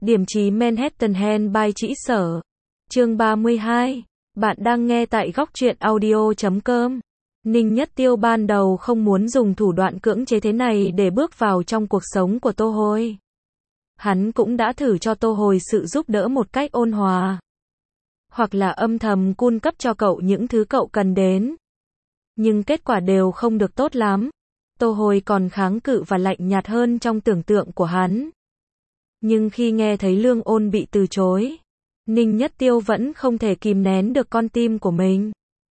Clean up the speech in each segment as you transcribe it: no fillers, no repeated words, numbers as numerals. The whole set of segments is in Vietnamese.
Điểm chí Manhattan by Trĩ Sở. Chương 32. Bạn đang nghe tại góc truyện audio.com. Ninh Nhất Tiêu ban đầu không muốn dùng thủ đoạn cưỡng chế thế này để bước vào trong cuộc sống của Tô Hồi. Hắn cũng đã thử cho Tô Hồi sự giúp đỡ một cách ôn hòa, hoặc là âm thầm cung cấp cho cậu những thứ cậu cần đến. Nhưng kết quả đều không được tốt lắm. Tô Hồi còn kháng cự và lạnh nhạt hơn trong tưởng tượng của hắn. Nhưng khi nghe thấy Lương Ôn bị từ chối, Ninh Nhất Tiêu vẫn không thể kìm nén được con tim của mình.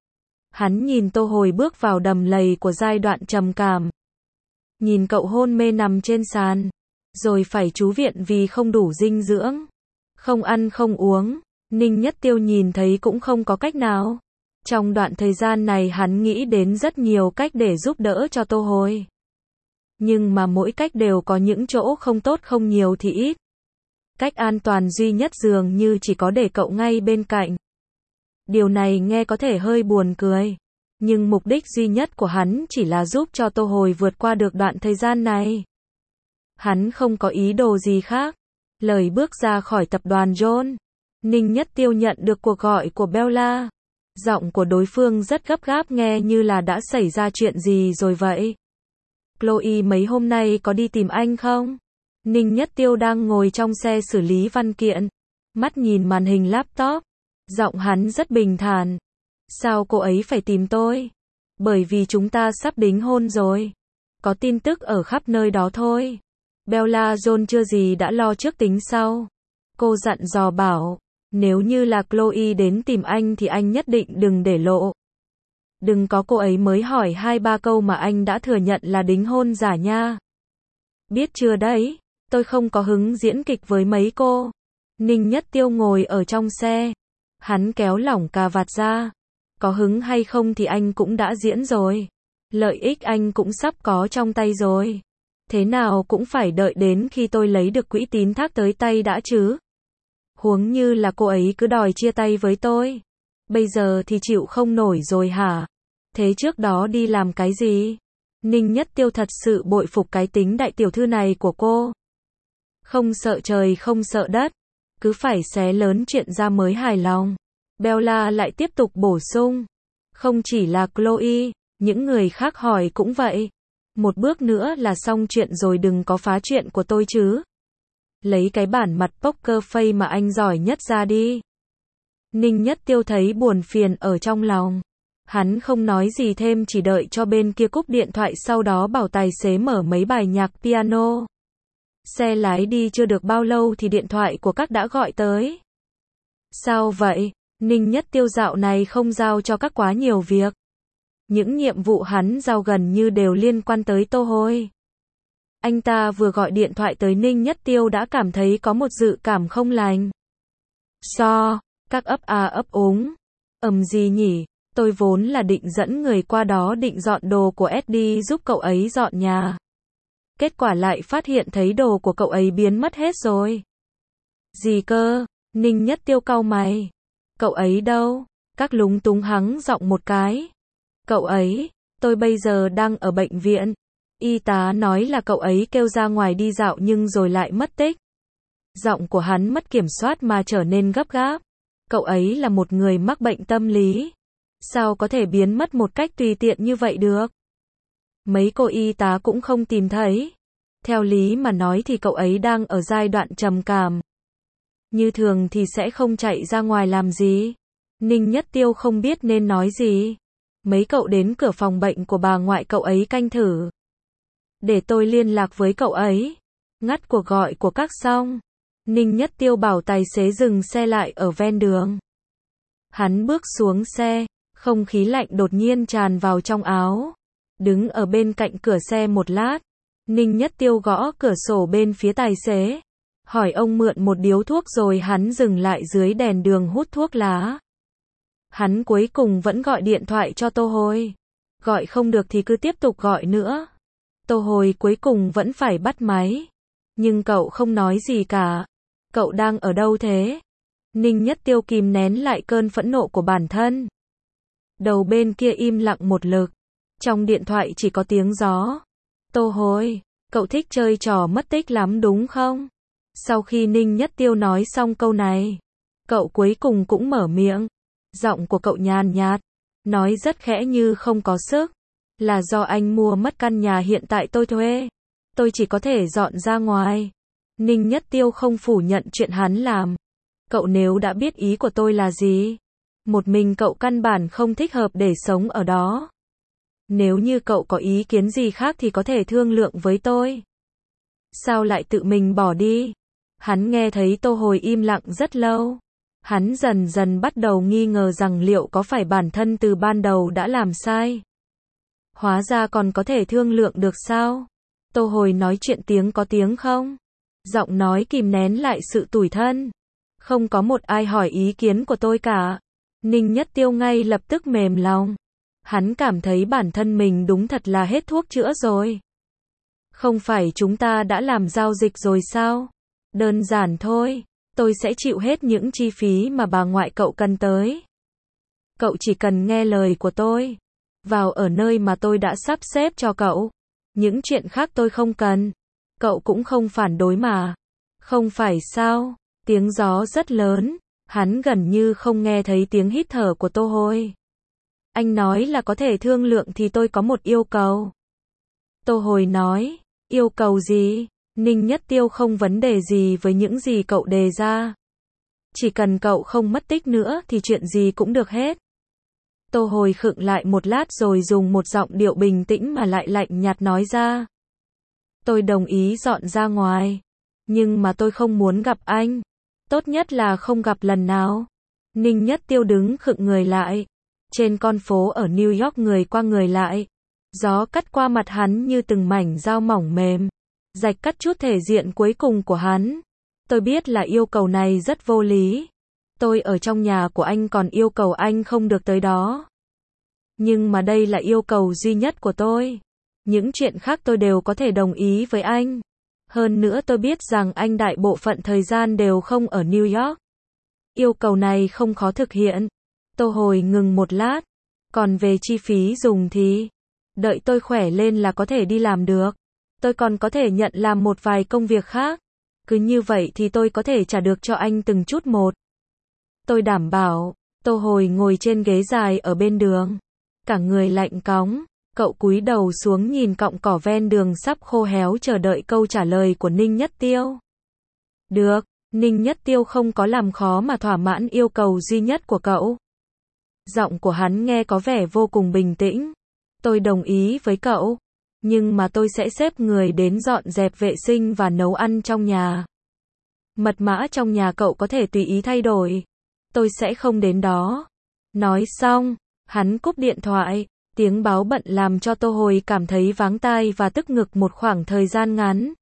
Hắn nhìn Tô Hồi bước vào đầm lầy của giai đoạn trầm cảm. Nhìn cậu hôn mê nằm trên sàn, rồi phải trú viện vì không đủ dinh dưỡng, không ăn không uống. Ninh Nhất Tiêu nhìn thấy cũng không có cách nào. Trong đoạn thời gian này hắn nghĩ đến rất nhiều cách để giúp đỡ cho Tô Hồi. Nhưng mà mỗi cách đều có những chỗ không tốt, không nhiều thì ít. Cách an toàn duy nhất dường như chỉ có để cậu ngay bên cạnh. Điều này nghe có thể hơi buồn cười, nhưng mục đích duy nhất của hắn chỉ là giúp cho Tô Hồi vượt qua được đoạn thời gian này. Hắn không có ý đồ gì khác. Lời bước ra khỏi tập đoàn John, Ninh Nhất Tiêu nhận được cuộc gọi của Bella. Giọng của đối phương rất gấp gáp, nghe như là đã xảy ra chuyện gì rồi vậy. Chloe mấy hôm nay có đi tìm anh không? Ninh Nhất Tiêu đang ngồi trong xe xử lý văn kiện, mắt nhìn màn hình laptop. Giọng hắn rất bình thản. Sao cô ấy phải tìm tôi? Bởi vì chúng ta sắp đính hôn rồi. Có tin tức ở khắp nơi đó thôi. Bella John chưa gì đã lo trước tính sau. Cô dặn dò bảo, nếu như là Chloe đến tìm anh thì anh nhất định đừng để lộ. Đừng có cô ấy mới hỏi 2-3 câu mà anh đã thừa nhận là đính hôn giả nha. Biết chưa đấy, tôi không có hứng diễn kịch với mấy cô. Ninh Nhất Tiêu ngồi ở trong xe. Hắn kéo lỏng cà vạt ra. Có hứng hay không thì anh cũng đã diễn rồi. Lợi ích anh cũng sắp có trong tay rồi. Thế nào cũng phải đợi đến khi tôi lấy được quỹ tín thác tới tay đã chứ. Huống như là cô ấy cứ đòi chia tay với tôi. Bây giờ thì chịu không nổi rồi hả? Thế trước đó đi làm cái gì? Ninh Nhất Tiêu thật sự bội phục cái tính đại tiểu thư này của cô. Không sợ trời không sợ đất, cứ phải xé lớn chuyện ra mới hài lòng. Bella lại tiếp tục bổ sung. Không chỉ là Chloe, những người khác hỏi cũng vậy. Một bước nữa là xong chuyện rồi, đừng có phá chuyện của tôi chứ. Lấy cái bản mặt poker face mà anh giỏi nhất ra đi. Ninh Nhất Tiêu thấy buồn phiền ở trong lòng. Hắn không nói gì thêm, chỉ đợi cho bên kia cúp điện thoại, sau đó bảo tài xế mở mấy bài nhạc piano. Xe lái đi chưa được bao lâu thì điện thoại của các đã gọi tới. Sao vậy? Ninh Nhất Tiêu dạo này không giao cho các quá nhiều việc. Những nhiệm vụ hắn giao gần như đều liên quan tới Tô Hồi. Anh ta vừa gọi điện thoại tới Ninh Nhất Tiêu đã cảm thấy có một dự cảm không lành. Các ấp úng. Gì nhỉ? Tôi vốn là định dẫn người qua đó định dọn đồ của Eddie giúp cậu ấy dọn nhà. Kết quả lại phát hiện thấy đồ của cậu ấy biến mất hết rồi. Gì cơ? Ninh Nhất Tiêu cau mày. Cậu ấy đâu? Các lúng túng hắng giọng một cái. Cậu ấy, tôi bây giờ đang ở bệnh viện. Y tá nói là cậu ấy kêu ra ngoài đi dạo nhưng rồi lại mất tích. Giọng của hắn mất kiểm soát mà trở nên gấp gáp. Cậu ấy là một người mắc bệnh tâm lý. Sao có thể biến mất một cách tùy tiện như vậy được? Mấy cô y tá cũng không tìm thấy. Theo lý mà nói thì cậu ấy đang ở giai đoạn trầm cảm. Như thường thì sẽ không chạy ra ngoài làm gì. Ninh Nhất Tiêu không biết nên nói gì. Mấy cậu đến cửa phòng bệnh của bà ngoại cậu ấy canh thử. Để tôi liên lạc với cậu ấy. Ngắt cuộc gọi của các xong, Ninh Nhất Tiêu bảo tài xế dừng xe lại ở ven đường. Hắn bước xuống xe, không khí lạnh đột nhiên tràn vào trong áo. Đứng ở bên cạnh cửa xe một lát, Ninh Nhất Tiêu gõ cửa sổ bên phía tài xế. Hỏi ông mượn một điếu thuốc rồi hắn dừng lại dưới đèn đường hút thuốc lá. Hắn cuối cùng vẫn gọi điện thoại cho Tô Hồi. Gọi không được thì cứ tiếp tục gọi nữa. Tô Hồi cuối cùng vẫn phải bắt máy. Nhưng cậu không nói gì cả. Cậu đang ở đâu thế? Ninh Nhất Tiêu kìm nén lại cơn phẫn nộ của bản thân. Đầu bên kia im lặng một lực. Trong điện thoại chỉ có tiếng gió. Tô Hồi, cậu thích chơi trò mất tích lắm đúng không? Sau khi Ninh Nhất Tiêu nói xong câu này, cậu cuối cùng cũng mở miệng. Giọng của cậu nhàn nhạt, nói rất khẽ như không có sức. Là do anh mua mất căn nhà hiện tại tôi thuê. Tôi chỉ có thể dọn ra ngoài. Ninh Nhất Tiêu không phủ nhận chuyện hắn làm. Cậu nếu đã biết ý của tôi là gì, một mình cậu căn bản không thích hợp để sống ở đó. Nếu như cậu có ý kiến gì khác thì có thể thương lượng với tôi. Sao lại tự mình bỏ đi? Hắn nghe thấy Tô Hồi im lặng rất lâu. Hắn dần dần bắt đầu nghi ngờ rằng liệu có phải bản thân từ ban đầu đã làm sai. Hóa ra còn có thể thương lượng được sao? Tô Hồi nói chuyện tiếng có tiếng không? Giọng nói kìm nén lại sự tủi thân. Không có một ai hỏi ý kiến của tôi cả. Ninh Nhất Tiêu ngay lập tức mềm lòng. Hắn cảm thấy bản thân mình đúng thật là hết thuốc chữa rồi. Không phải chúng ta đã làm giao dịch rồi sao? Đơn giản thôi. Tôi sẽ chịu hết những chi phí mà bà ngoại cậu cần tới. Cậu chỉ cần nghe lời của tôi. Vào ở nơi mà tôi đã sắp xếp cho cậu. Những chuyện khác tôi không cần. Cậu cũng không phản đối mà. Không phải sao? Tiếng gió rất lớn. Hắn gần như không nghe thấy tiếng hít thở của Tô Hồi. Anh nói là có thể thương lượng thì tôi có một yêu cầu. Tô Hồi nói, yêu cầu gì? Ninh Nhất Tiêu không vấn đề gì với những gì cậu đề ra. Chỉ cần cậu không mất tích nữa thì chuyện gì cũng được hết. Tô Hồi khựng lại một lát rồi dùng một giọng điệu bình tĩnh mà lại lạnh nhạt nói ra. Tôi đồng ý dọn ra ngoài. Nhưng mà tôi không muốn gặp anh. Tốt nhất là không gặp lần nào. Ninh Nhất Tiêu đứng khựng người lại. Trên con phố ở New York người qua người lại. Gió cắt qua mặt hắn như từng mảnh dao mỏng mềm. Rạch cắt chút thể diện cuối cùng của hắn. Tôi biết là yêu cầu này rất vô lý. Tôi ở trong nhà của anh còn yêu cầu anh không được tới đó. Nhưng mà đây là yêu cầu duy nhất của tôi. Những chuyện khác tôi đều có thể đồng ý với anh. Hơn nữa tôi biết rằng anh đại bộ phận thời gian đều không ở New York. Yêu cầu này không khó thực hiện. Tô Hồi ngừng một lát. Còn về chi phí dùng thì, đợi tôi khỏe lên là có thể đi làm được. Tôi còn có thể nhận làm một vài công việc khác. Cứ như vậy thì tôi có thể trả được cho anh từng chút một. Tôi đảm bảo. Tô Hồi ngồi trên ghế dài ở bên đường. Cả người lạnh cóng. Cậu cúi đầu xuống nhìn cọng cỏ ven đường sắp khô héo chờ đợi câu trả lời của Ninh Nhất Tiêu. Được, Ninh Nhất Tiêu không có làm khó mà thỏa mãn yêu cầu duy nhất của cậu. Giọng của hắn nghe có vẻ vô cùng bình tĩnh. Tôi đồng ý với cậu. Nhưng mà tôi sẽ xếp người đến dọn dẹp vệ sinh và nấu ăn trong nhà. Mật mã trong nhà cậu có thể tùy ý thay đổi. Tôi sẽ không đến đó. Nói xong, hắn cúp điện thoại. Tiếng báo bận làm cho Tô Hồi cảm thấy váng tai và tức ngực một khoảng thời gian ngắn.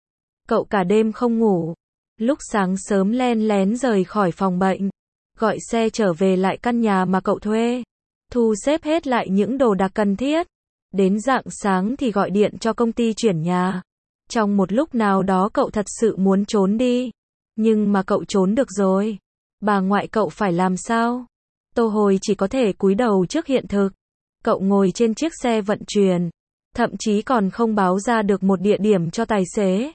Cậu cả đêm không ngủ. Lúc sáng sớm len lén rời khỏi phòng bệnh. Gọi xe trở về lại căn nhà mà cậu thuê. Thu xếp hết lại những đồ đạc cần thiết. Đến rạng sáng thì gọi điện cho công ty chuyển nhà. Trong một lúc nào đó cậu thật sự muốn trốn đi. Nhưng mà cậu trốn được rồi. Bà ngoại cậu phải làm sao? Tô Hồi chỉ có thể cúi đầu trước hiện thực. Cậu ngồi trên chiếc xe vận chuyển. Thậm chí còn không báo ra được một địa điểm cho tài xế.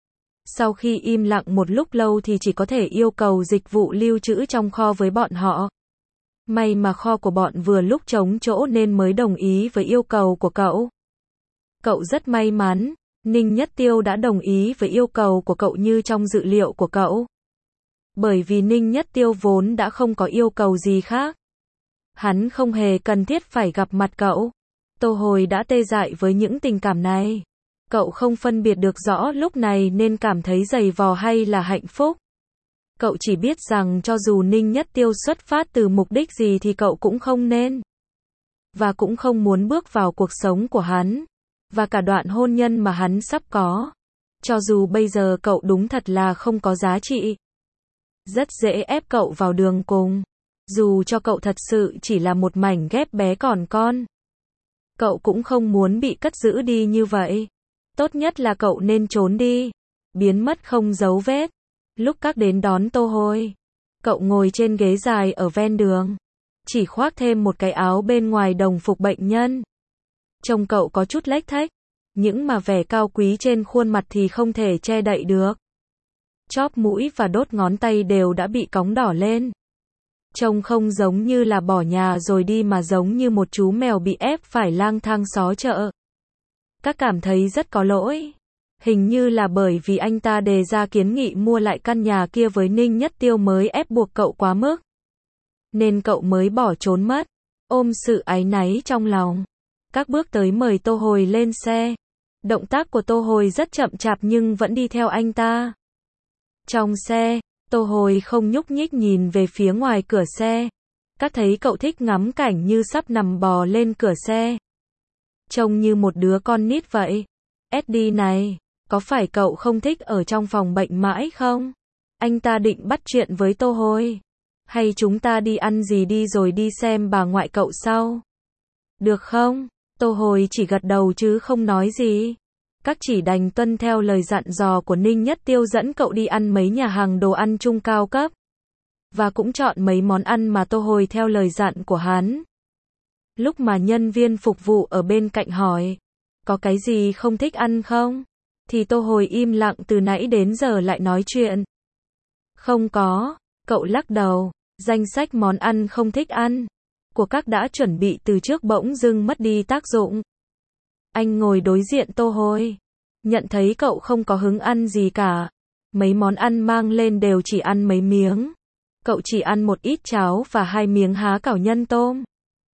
Sau khi im lặng một lúc lâu thì chỉ có thể yêu cầu dịch vụ lưu trữ trong kho với bọn họ. May mà kho của bọn vừa lúc trống chỗ nên mới đồng ý với yêu cầu của cậu. Cậu rất may mắn, Ninh Nhất Tiêu đã đồng ý với yêu cầu của cậu như trong dự liệu của cậu. Bởi vì Ninh Nhất Tiêu vốn đã không có yêu cầu gì khác. Hắn không hề cần thiết phải gặp mặt cậu. Tô Hồi đã tê dại với những tình cảm này. Cậu không phân biệt được rõ lúc này nên cảm thấy giày vò hay là hạnh phúc. Cậu chỉ biết rằng cho dù Ninh Nhất Tiêu xuất phát từ mục đích gì thì cậu cũng không nên. Và cũng không muốn bước vào cuộc sống của hắn. Và cả đoạn hôn nhân mà hắn sắp có. Cho dù bây giờ cậu đúng thật là không có giá trị. Rất dễ ép cậu vào đường cùng. Dù cho cậu thật sự chỉ là một mảnh ghép bé còn con. Cậu cũng không muốn bị cất giữ đi như vậy. Tốt nhất là cậu nên trốn đi. Biến mất không dấu vết. Lúc các đến đón Tô Hồi. Cậu ngồi trên ghế dài ở ven đường. Chỉ khoác thêm một cái áo bên ngoài đồng phục bệnh nhân. Trông cậu có chút lếch thếch. Những mà vẻ cao quý trên khuôn mặt thì không thể che đậy được. Chóp mũi và đốt ngón tay đều đã bị cóng đỏ lên. Trông không giống như là bỏ nhà rồi đi mà giống như một chú mèo bị ép phải lang thang xó chợ. Các cảm thấy rất có lỗi. Hình như là bởi vì anh ta đề ra kiến nghị mua lại căn nhà kia với Ninh Nhất Tiêu mới ép buộc cậu quá mức. Nên cậu mới bỏ trốn mất. Ôm sự áy náy trong lòng. Các bước tới mời Tô Hồi lên xe. Động tác của Tô Hồi rất chậm chạp nhưng vẫn đi theo anh ta. Trong xe, Tô Hồi không nhúc nhích nhìn về phía ngoài cửa xe. Các thấy cậu thích ngắm cảnh như sắp nằm bò lên cửa xe. Trông như một đứa con nít vậy. Eddie này, có phải cậu không thích ở trong phòng bệnh mãi không? Anh ta định bắt chuyện với Tô Hồi. Hay chúng ta đi ăn gì đi rồi đi xem bà ngoại cậu sau? Được không? Tô Hồi chỉ gật đầu chứ không nói gì. Các chỉ đành tuân theo lời dặn dò của Ninh Nhất Tiêu dẫn cậu đi ăn mấy nhà hàng đồ ăn chung cao cấp. Và cũng chọn mấy món ăn mà Tô Hồi theo lời dặn của hắn. Lúc mà nhân viên phục vụ ở bên cạnh hỏi, có cái gì không thích ăn không? Thì Tô Hồi im lặng từ nãy đến giờ lại nói chuyện. Không có, cậu lắc đầu, danh sách món ăn không thích ăn của các đã chuẩn bị từ trước bỗng dưng mất đi tác dụng. Anh ngồi đối diện Tô Hồi, nhận thấy cậu không có hứng ăn gì cả. Mấy món ăn mang lên đều chỉ ăn mấy miếng. Cậu chỉ ăn một ít cháo và 2 miếng há cảo nhân tôm.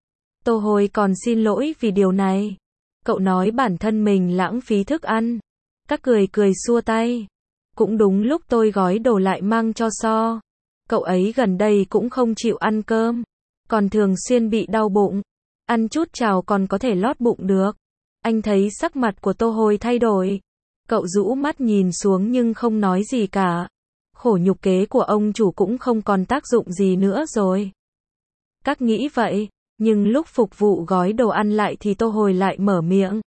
Tô Hồi còn xin lỗi vì điều này. Cậu nói bản thân mình lãng phí thức ăn. Các cười xua tay. Cũng đúng lúc tôi gói đồ lại mang cho So. Cậu ấy gần đây cũng không chịu ăn cơm. Còn thường xuyên bị đau bụng. Ăn chút cháo còn có thể lót bụng được. Anh thấy sắc mặt của Tô Hồi thay đổi. Cậu rũ mắt nhìn xuống nhưng không nói gì cả. Khổ nhục kế của ông chủ cũng không còn tác dụng gì nữa rồi. Các nghĩ vậy, nhưng lúc phục vụ gói đồ ăn lại thì Tô Hồi lại mở miệng.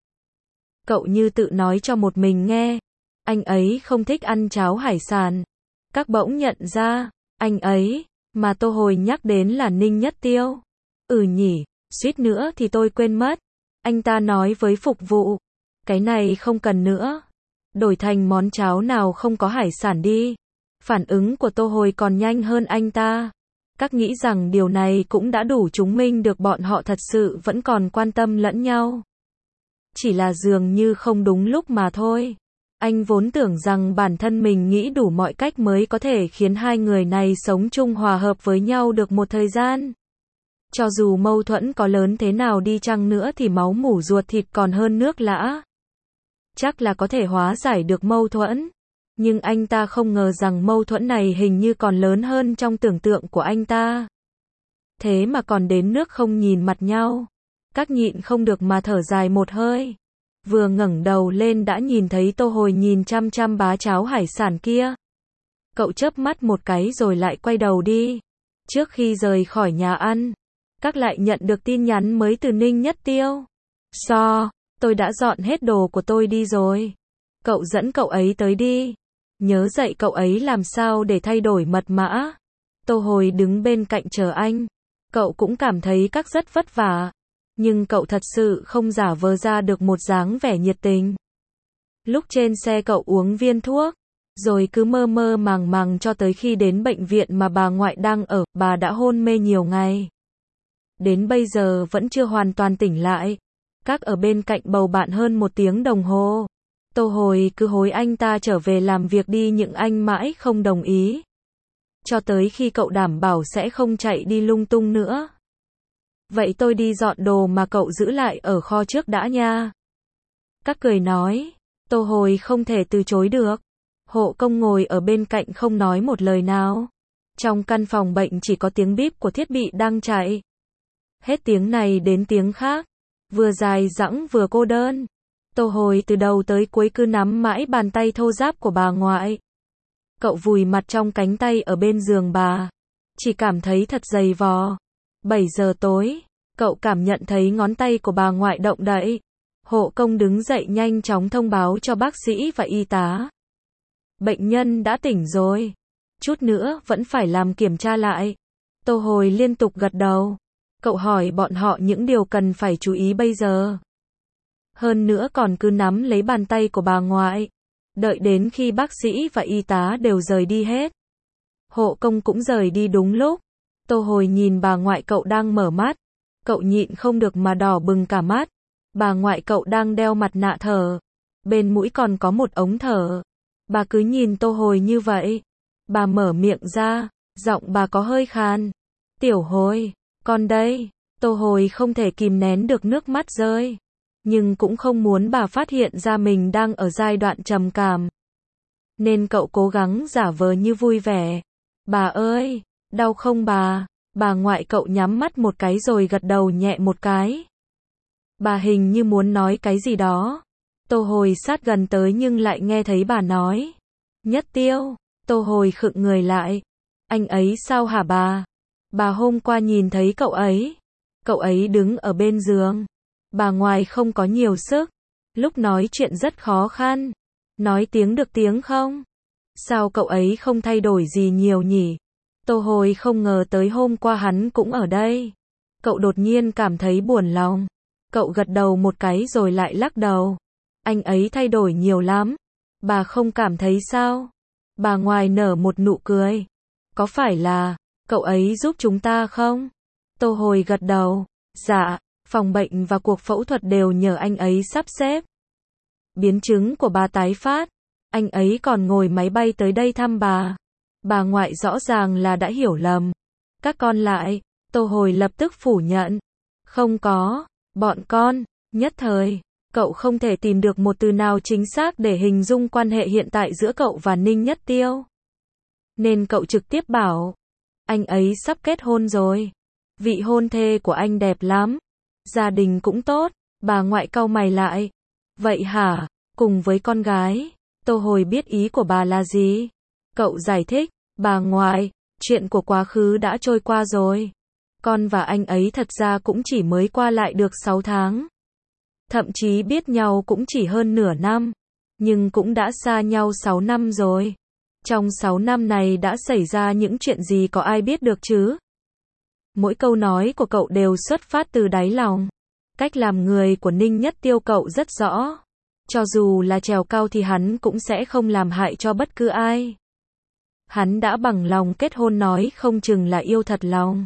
Cậu như tự nói cho một mình nghe. Anh ấy không thích ăn cháo hải sản. Các bỗng nhận ra, anh ấy, mà Tô Hồi nhắc đến là Ninh Nhất Tiêu. Nhỉ, suýt nữa thì tôi quên mất. Anh ta nói với phục vụ. Cái này không cần nữa. Đổi thành món cháo nào không có hải sản đi. Phản ứng của Tô Hồi còn nhanh hơn anh ta. Các nghĩ rằng điều này cũng đã đủ chứng minh được bọn họ thật sự vẫn còn quan tâm lẫn nhau. Chỉ là dường như không đúng lúc mà thôi. Anh vốn tưởng rằng bản thân mình nghĩ đủ mọi cách mới có thể khiến hai người này sống chung hòa hợp với nhau được một thời gian. Cho dù mâu thuẫn có lớn thế nào đi chăng nữa thì máu mủ ruột thịt còn hơn nước lã. Chắc là có thể hóa giải được mâu thuẫn. Nhưng anh ta không ngờ rằng mâu thuẫn này hình như còn lớn hơn trong tưởng tượng của anh ta. Thế mà còn đến nước không nhìn mặt nhau. Các nhịn không được mà thở dài một hơi. Vừa ngẩng đầu lên đã nhìn thấy Tô Hồi nhìn chăm chăm bá cháo hải sản kia. Cậu chớp mắt một cái rồi lại quay đầu đi. Trước khi rời khỏi nhà ăn, các lại nhận được tin nhắn mới từ Ninh Nhất Tiêu. So, tôi đã dọn hết đồ của tôi đi rồi. Cậu dẫn cậu ấy tới đi. Nhớ dạy cậu ấy làm sao để thay đổi mật mã. Tô Hồi đứng bên cạnh chờ anh. Cậu cũng cảm thấy các rất vất vả. Nhưng cậu thật sự không giả vờ ra được một dáng vẻ nhiệt tình. Lúc trên xe cậu uống viên thuốc. Rồi cứ mơ mơ màng màng cho tới khi đến bệnh viện mà bà ngoại đang ở. Bà đã hôn mê nhiều ngày. Đến bây giờ vẫn chưa hoàn toàn tỉnh lại. Các ở bên cạnh bầu bạn hơn 1 tiếng đồng hồ. Tô Hồi cứ hối anh ta trở về làm việc đi nhưng anh mãi không đồng ý. Cho tới khi cậu đảm bảo sẽ không chạy đi lung tung nữa. Vậy tôi đi dọn đồ mà cậu giữ lại ở kho trước đã nha. Các cười nói. Tô Hồi không thể từ chối được. Hộ công ngồi ở bên cạnh không nói một lời nào. Trong căn phòng bệnh chỉ có tiếng bíp của thiết bị đang chạy. Hết tiếng này đến tiếng khác. Vừa dài dẳng vừa cô đơn. Tô Hồi từ đầu tới cuối cứ nắm mãi bàn tay thô ráp của bà ngoại. Cậu vùi mặt trong cánh tay ở bên giường bà. Chỉ cảm thấy thật dày vò. 7 giờ tối, cậu cảm nhận thấy ngón tay của bà ngoại động đậy. Hộ công đứng dậy nhanh chóng thông báo cho bác sĩ và y tá. Bệnh nhân đã tỉnh rồi. Chút nữa vẫn phải làm kiểm tra lại. Tô Hồi liên tục gật đầu. Cậu hỏi bọn họ những điều cần phải chú ý bây giờ. Hơn nữa còn cứ nắm lấy bàn tay của bà ngoại. Đợi đến khi bác sĩ và y tá đều rời đi hết. Hộ công cũng rời đi đúng lúc. Tô Hồi nhìn bà ngoại cậu đang mở mắt. Cậu nhịn không được mà đỏ bừng cả mắt. Bà ngoại cậu đang đeo mặt nạ thở. Bên mũi còn có một ống thở. Bà cứ nhìn Tô Hồi như vậy. Bà mở miệng ra, giọng bà có hơi khàn. Tiểu Hồi, con đây. Tô Hồi không thể kìm nén được nước mắt rơi. Nhưng cũng không muốn bà phát hiện ra mình đang ở giai đoạn trầm cảm. Nên cậu cố gắng giả vờ như vui vẻ. Bà ơi, đau không bà? Bà ngoại cậu nhắm mắt một cái rồi gật đầu nhẹ một cái. Bà hình như muốn nói cái gì đó. Tô Hồi sát gần tới nhưng lại nghe thấy bà nói. Nhất Tiêu. Tô Hồi khựng người lại. Anh ấy sao hả bà? Bà hôm qua nhìn thấy cậu ấy. Cậu ấy đứng ở bên giường. Bà ngoại không có nhiều sức. Lúc nói chuyện rất khó khăn. Nói tiếng được tiếng không? Sao cậu ấy không thay đổi gì nhiều nhỉ? Tô Hồi không ngờ tới hôm qua hắn cũng ở đây. Cậu đột nhiên cảm thấy buồn lòng. Cậu gật đầu một cái rồi lại lắc đầu. Anh ấy thay đổi nhiều lắm. Bà không cảm thấy sao? Bà ngoại nở một nụ cười. Có phải là cậu ấy giúp chúng ta không? Tô Hồi gật đầu. Dạ, phòng bệnh và cuộc phẫu thuật đều nhờ anh ấy sắp xếp. Biến chứng của bà tái phát. Anh ấy còn ngồi máy bay tới đây thăm bà. Bà ngoại rõ ràng là đã hiểu lầm. Các con lại. Tô Hồi lập tức phủ nhận. Không có. Bọn con. Nhất thời, cậu không thể tìm được một từ nào chính xác để hình dung quan hệ hiện tại giữa cậu và Ninh Nhất Tiêu. Nên cậu trực tiếp bảo. Anh ấy sắp kết hôn rồi. Vị hôn thê của anh đẹp lắm. Gia đình cũng tốt. Bà ngoại cau mày lại. Vậy hả? Cùng với con gái. Tô Hồi biết ý của bà là gì. Cậu giải thích. Bà ngoại, chuyện của quá khứ đã trôi qua rồi. Con và anh ấy thật ra cũng chỉ mới qua lại được 6 tháng. Thậm chí biết nhau cũng chỉ hơn nửa năm. Nhưng cũng đã xa nhau 6 năm rồi. Trong 6 năm này đã xảy ra những chuyện gì có ai biết được chứ? Mỗi câu nói của cậu đều xuất phát từ đáy lòng. Cách làm người của Ninh Nhất Tiêu cậu rất rõ. Cho dù là trèo cao thì hắn cũng sẽ không làm hại cho bất cứ ai. Hắn đã bằng lòng kết hôn nói không chừng là yêu thật lòng.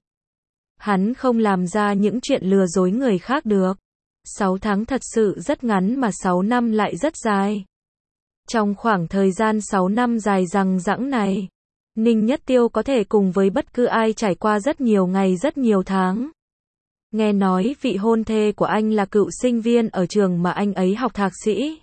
Hắn không làm ra những chuyện lừa dối người khác được. 6 tháng thật sự rất ngắn mà 6 năm lại rất dài. Trong khoảng thời gian 6 năm dài dằng dẵng này, Ninh Nhất Tiêu có thể cùng với bất cứ ai trải qua rất nhiều ngày rất nhiều tháng. Nghe nói vị hôn thê của anh là cựu sinh viên ở trường mà anh ấy học thạc sĩ.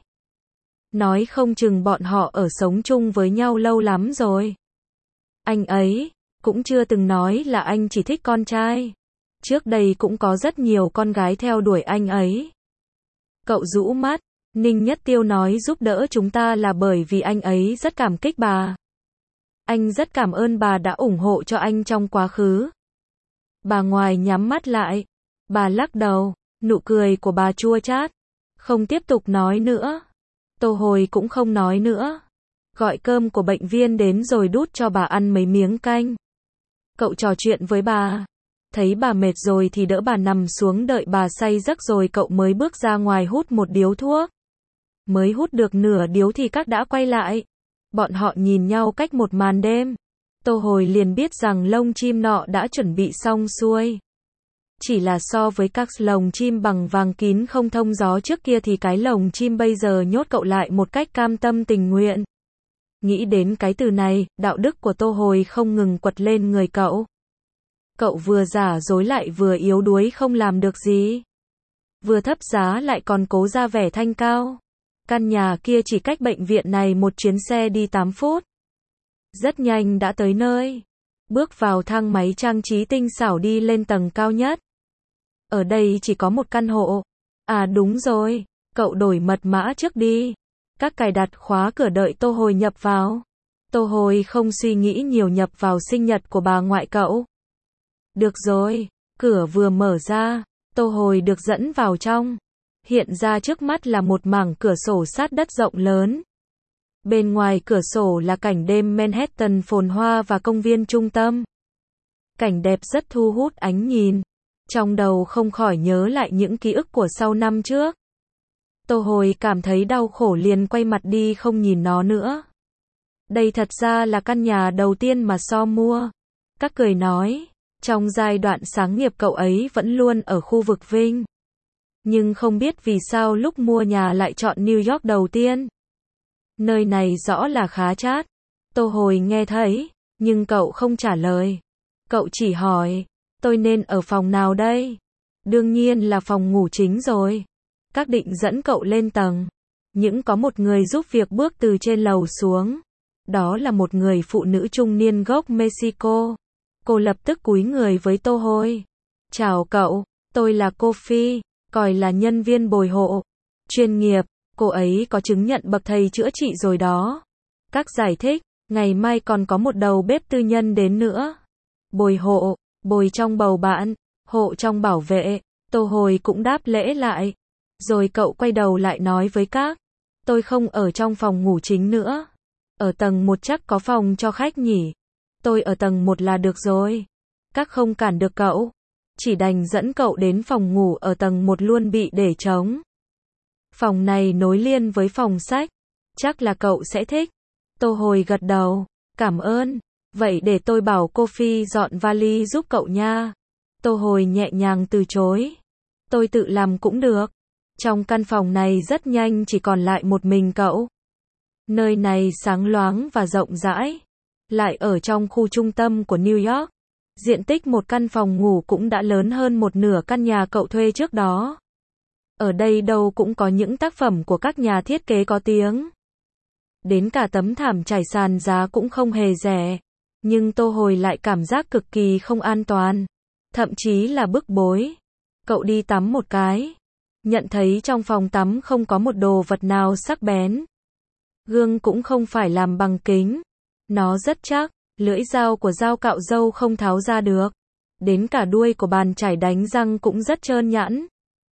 Nói không chừng bọn họ ở sống chung với nhau lâu lắm rồi. Anh ấy cũng chưa từng nói là anh chỉ thích con trai. Trước đây cũng có rất nhiều con gái theo đuổi anh ấy. Cậu rũ mắt. Ninh Nhất Tiêu nói giúp đỡ chúng ta là bởi vì anh ấy rất cảm kích bà. Anh rất cảm ơn bà đã ủng hộ cho anh trong quá khứ. Bà ngoại nhắm mắt lại. Bà lắc đầu. Nụ cười của bà chua chát. Không tiếp tục nói nữa. Tô Hồi cũng không nói nữa. Gọi cơm của bệnh viên đến rồi đút cho bà ăn mấy miếng canh. Cậu trò chuyện với bà. Thấy bà mệt rồi thì đỡ bà nằm xuống đợi bà say giấc rồi cậu mới bước ra ngoài hút một điếu thuốc. Mới hút được nửa điếu thì các đã quay lại. Bọn họ nhìn nhau cách một màn đêm. Tô Hồi liền biết rằng lông chim nọ đã chuẩn bị xong xuôi. Chỉ là so với các lồng chim bằng vàng kín không thông gió trước kia thì cái lồng chim bây giờ nhốt cậu lại một cách cam tâm tình nguyện. Nghĩ đến cái từ này, đạo đức của Tô Hồi không ngừng quật lên người cậu. Cậu vừa giả dối lại vừa yếu đuối không làm được gì. Vừa thấp giá lại còn cố ra vẻ thanh cao. Căn nhà kia chỉ cách bệnh viện này một chuyến xe đi 8 phút. Rất nhanh đã tới nơi. Bước vào thang máy trang trí tinh xảo đi lên tầng cao nhất. Ở đây chỉ có một căn hộ. À đúng rồi, cậu đổi mật mã trước đi. Các cài đặt khóa cửa đợi Tô Hồi nhập vào. Tô Hồi không suy nghĩ nhiều nhập vào sinh nhật của bà ngoại cậu. Được rồi, cửa vừa mở ra, Tô Hồi được dẫn vào trong. Hiện ra trước mắt là một mảng cửa sổ sát đất rộng lớn. Bên ngoài cửa sổ là cảnh đêm Manhattan phồn hoa và công viên trung tâm. Cảnh đẹp rất thu hút ánh nhìn. Trong đầu không khỏi nhớ lại những ký ức của sau năm trước. Tô Hồi cảm thấy đau khổ liền quay mặt đi không nhìn nó nữa. Đây thật ra là căn nhà đầu tiên mà So mua. Các cười nói, trong giai đoạn sáng nghiệp cậu ấy vẫn luôn ở khu vực Vinh. Nhưng không biết vì sao lúc mua nhà lại chọn New York đầu tiên. Nơi này rõ là khá chát. Tô Hồi nghe thấy, nhưng cậu không trả lời. Cậu chỉ hỏi, tôi nên ở phòng nào đây? Đương nhiên là phòng ngủ chính rồi. Các định dẫn cậu lên tầng. Nhưng có một người giúp việc bước từ trên lầu xuống. Đó là một người phụ nữ trung niên gốc Mexico. Cô lập tức cúi người với Tô Hồi. Chào cậu, tôi là cô Phi, coi là nhân viên bồi hộ. Chuyên nghiệp, cô ấy có chứng nhận bậc thầy chữa trị rồi đó. Các giải thích, ngày mai còn có một đầu bếp tư nhân đến nữa. Bồi hộ, bồi trong bầu bạn, hộ trong bảo vệ. Tô Hồi cũng đáp lễ lại. Rồi cậu quay đầu lại nói với các. Tôi không ở trong phòng ngủ chính nữa. Ở tầng 1 chắc có phòng cho khách nhỉ. Tôi ở tầng 1 là được rồi. Các không cản được cậu. Chỉ đành dẫn cậu đến phòng ngủ ở tầng 1 luôn bị để trống. Phòng này nối liền với phòng sách. Chắc là cậu sẽ thích. Tô Hồi gật đầu. Cảm ơn. Vậy để tôi bảo cô Phi dọn vali giúp cậu nha. Tô Hồi nhẹ nhàng từ chối. Tôi tự làm cũng được. Trong căn phòng này rất nhanh chỉ còn lại một mình cậu. Nơi này sáng loáng và rộng rãi. Lại ở trong khu trung tâm của New York. Diện tích một căn phòng ngủ cũng đã lớn hơn một nửa căn nhà cậu thuê trước đó. Ở đây đâu cũng có những tác phẩm của các nhà thiết kế có tiếng. Đến cả tấm thảm trải sàn giá cũng không hề rẻ. Nhưng Tô Hồi lại cảm giác cực kỳ không an toàn. Thậm chí là bức bối. Cậu đi tắm một cái. Nhận thấy trong phòng tắm không có một đồ vật nào sắc bén. Gương cũng không phải làm bằng kính. Nó rất chắc, lưỡi dao của dao cạo râu không tháo ra được. Đến cả đuôi của bàn chải đánh răng cũng rất trơn nhẵn.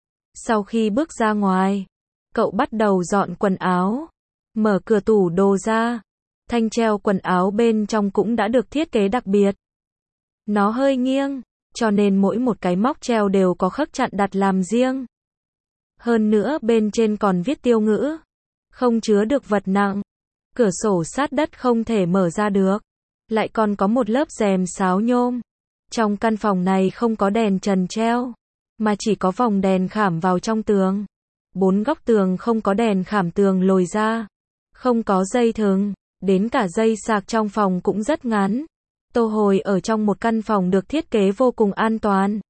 Sau khi bước ra ngoài, cậu bắt đầu dọn quần áo. Mở cửa tủ đồ ra. Thanh treo quần áo bên trong cũng đã được thiết kế đặc biệt. Nó hơi nghiêng, cho nên mỗi một cái móc treo đều có khắc chặn đặt làm riêng. Hơn nữa bên trên còn viết tiêu ngữ. Không chứa được vật nặng. Cửa sổ sát đất không thể mở ra được. Lại còn có một lớp rèm sáo nhôm. Trong căn phòng này không có đèn trần treo, mà chỉ có vòng đèn khảm vào trong tường. 4 góc tường không có đèn khảm tường lồi ra. Không có dây thừng. Đến cả dây sạc trong phòng cũng rất ngắn. Tô Hồi ở trong một căn phòng được thiết kế vô cùng an toàn.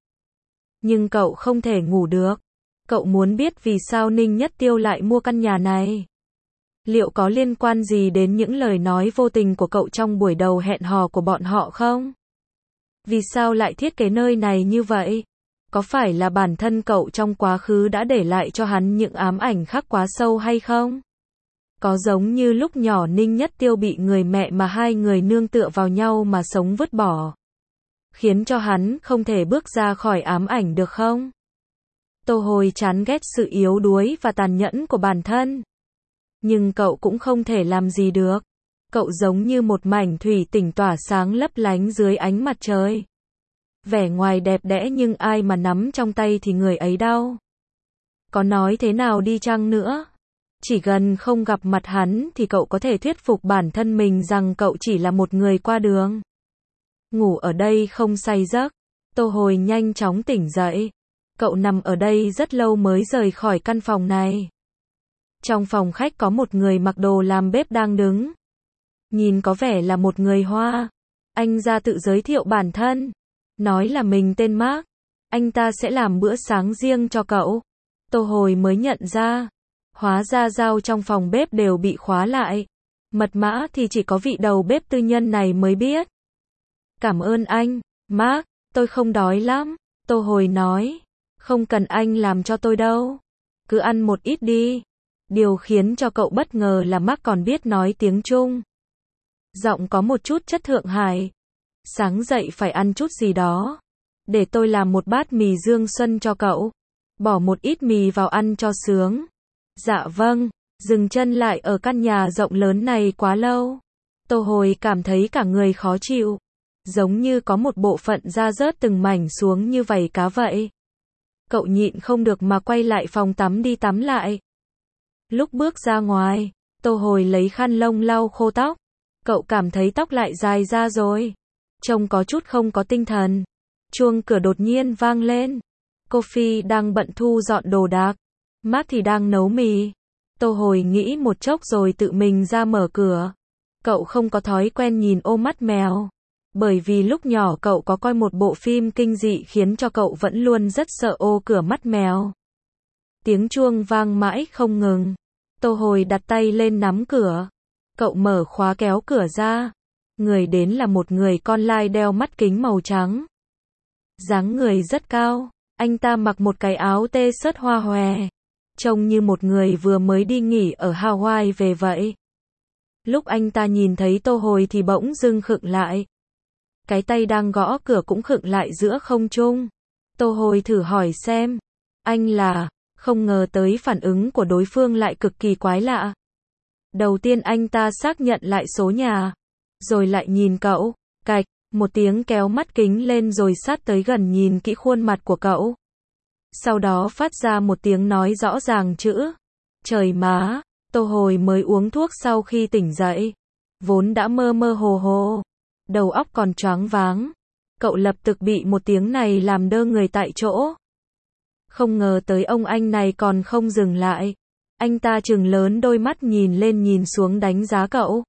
Nhưng cậu không thể ngủ được. Cậu muốn biết vì sao Ninh Nhất Tiêu lại mua căn nhà này. Liệu có liên quan gì đến những lời nói vô tình của cậu trong buổi đầu hẹn hò của bọn họ không? Vì sao lại thiết kế nơi này như vậy? Có phải là bản thân cậu trong quá khứ đã để lại cho hắn những ám ảnh khắc quá sâu hay không? Có giống như lúc nhỏ Ninh Nhất Tiêu bị người mẹ mà hai người nương tựa vào nhau mà sống vứt bỏ, khiến cho hắn không thể bước ra khỏi ám ảnh được không? Tô Hồi chán ghét sự yếu đuối và tàn nhẫn của bản thân. Nhưng cậu cũng không thể làm gì được. Cậu giống như một mảnh thủy tinh tỏa sáng lấp lánh dưới ánh mặt trời. Vẻ ngoài đẹp đẽ nhưng ai mà nắm trong tay thì người ấy đau. Có nói thế nào đi chăng nữa, chỉ cần không gặp mặt hắn thì cậu có thể thuyết phục bản thân mình rằng cậu chỉ là một người qua đường. Ngủ ở đây không say giấc. Tô Hồi nhanh chóng tỉnh dậy. Cậu nằm ở đây rất lâu mới rời khỏi căn phòng này. Trong phòng khách có một người mặc đồ làm bếp đang đứng. Nhìn có vẻ là một người Hoa. Anh ra tự giới thiệu bản thân. Nói là mình tên Mark. Anh ta sẽ làm bữa sáng riêng cho cậu. Tô Hồi mới nhận ra. Hóa ra dao trong phòng bếp đều bị khóa lại. Mật mã thì chỉ có vị đầu bếp tư nhân này mới biết. Cảm ơn anh, Mark, tôi không đói lắm. Tô Hồi nói. Không cần anh làm cho tôi đâu. Cứ ăn một ít đi. Điều khiến cho cậu bất ngờ là Mark còn biết nói tiếng Trung. Giọng có một chút chất Thượng Hải. Sáng dậy phải ăn chút gì đó. Để tôi làm một bát mì Dương Xuân cho cậu. Bỏ một ít mì vào ăn cho sướng. Dạ vâng. Dừng chân lại ở căn nhà rộng lớn này quá lâu. Tô Hồi cảm thấy cả người khó chịu. Giống như có một bộ phận da rớt từng mảnh xuống như vảy cá vậy. Cậu nhịn không được mà quay lại phòng tắm đi tắm lại. Lúc bước ra ngoài, Tô Hồi lấy khăn lông lau khô tóc. Cậu cảm thấy tóc lại dài ra rồi. Trông có chút không có tinh thần. Chuông cửa đột nhiên vang lên. Cô Phi đang bận thu dọn đồ đạc. Mark thì đang nấu mì. Tô Hồi nghĩ một chốc rồi tự mình ra mở cửa. Cậu không có thói quen nhìn ô mắt mèo. Bởi vì lúc nhỏ cậu có coi một bộ phim kinh dị khiến cho cậu vẫn luôn rất sợ ô cửa mắt mèo. Tiếng chuông vang mãi không ngừng. Tô Hồi đặt tay lên nắm cửa. Cậu mở khóa kéo cửa ra. Người đến là một người con lai đeo mắt kính màu trắng. Dáng người rất cao. Anh ta mặc một cái áo t-shirt hoa hòe. Trông như một người vừa mới đi nghỉ ở Hawaii về vậy. Lúc anh ta nhìn thấy Tô Hồi thì bỗng dưng khựng lại. Cái tay đang gõ cửa cũng khựng lại giữa không trung. Tô Hồi thử hỏi xem. Anh là... Không ngờ tới phản ứng của đối phương lại cực kỳ quái lạ. Đầu tiên anh ta xác nhận lại số nhà. Rồi lại nhìn cậu. Cạch, một tiếng kéo mắt kính lên rồi sát tới gần nhìn kỹ khuôn mặt của cậu. Sau đó phát ra một tiếng nói rõ ràng chữ. Trời má, Tô Hồi mới uống thuốc sau khi tỉnh dậy. Vốn đã mơ mơ hồ hồ. Đầu óc còn choáng váng. Cậu lập tức bị một tiếng này làm đơ người tại chỗ. Không ngờ tới ông anh này còn không dừng lại. Anh ta trừng lớn đôi mắt nhìn lên nhìn xuống đánh giá cậu.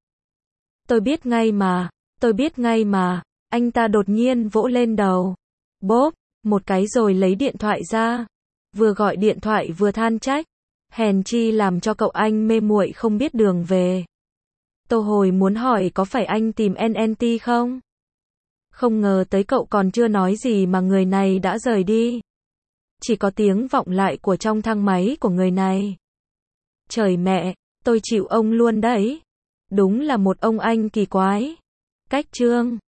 Tôi biết ngay mà, tôi biết ngay mà. Anh ta đột nhiên vỗ lên đầu. Bốp, một cái rồi lấy điện thoại ra. Vừa gọi điện thoại vừa than trách. Hèn chi làm cho cậu anh mê muội không biết đường về. Tô Hồi muốn hỏi có phải anh tìm NNT không? Không ngờ tới cậu còn chưa nói gì mà người này đã rời đi. Chỉ có tiếng vọng lại của trong thang máy của người này. Trời mẹ, tôi chịu ông luôn đấy. Đúng là một ông anh kỳ quái. Cách chương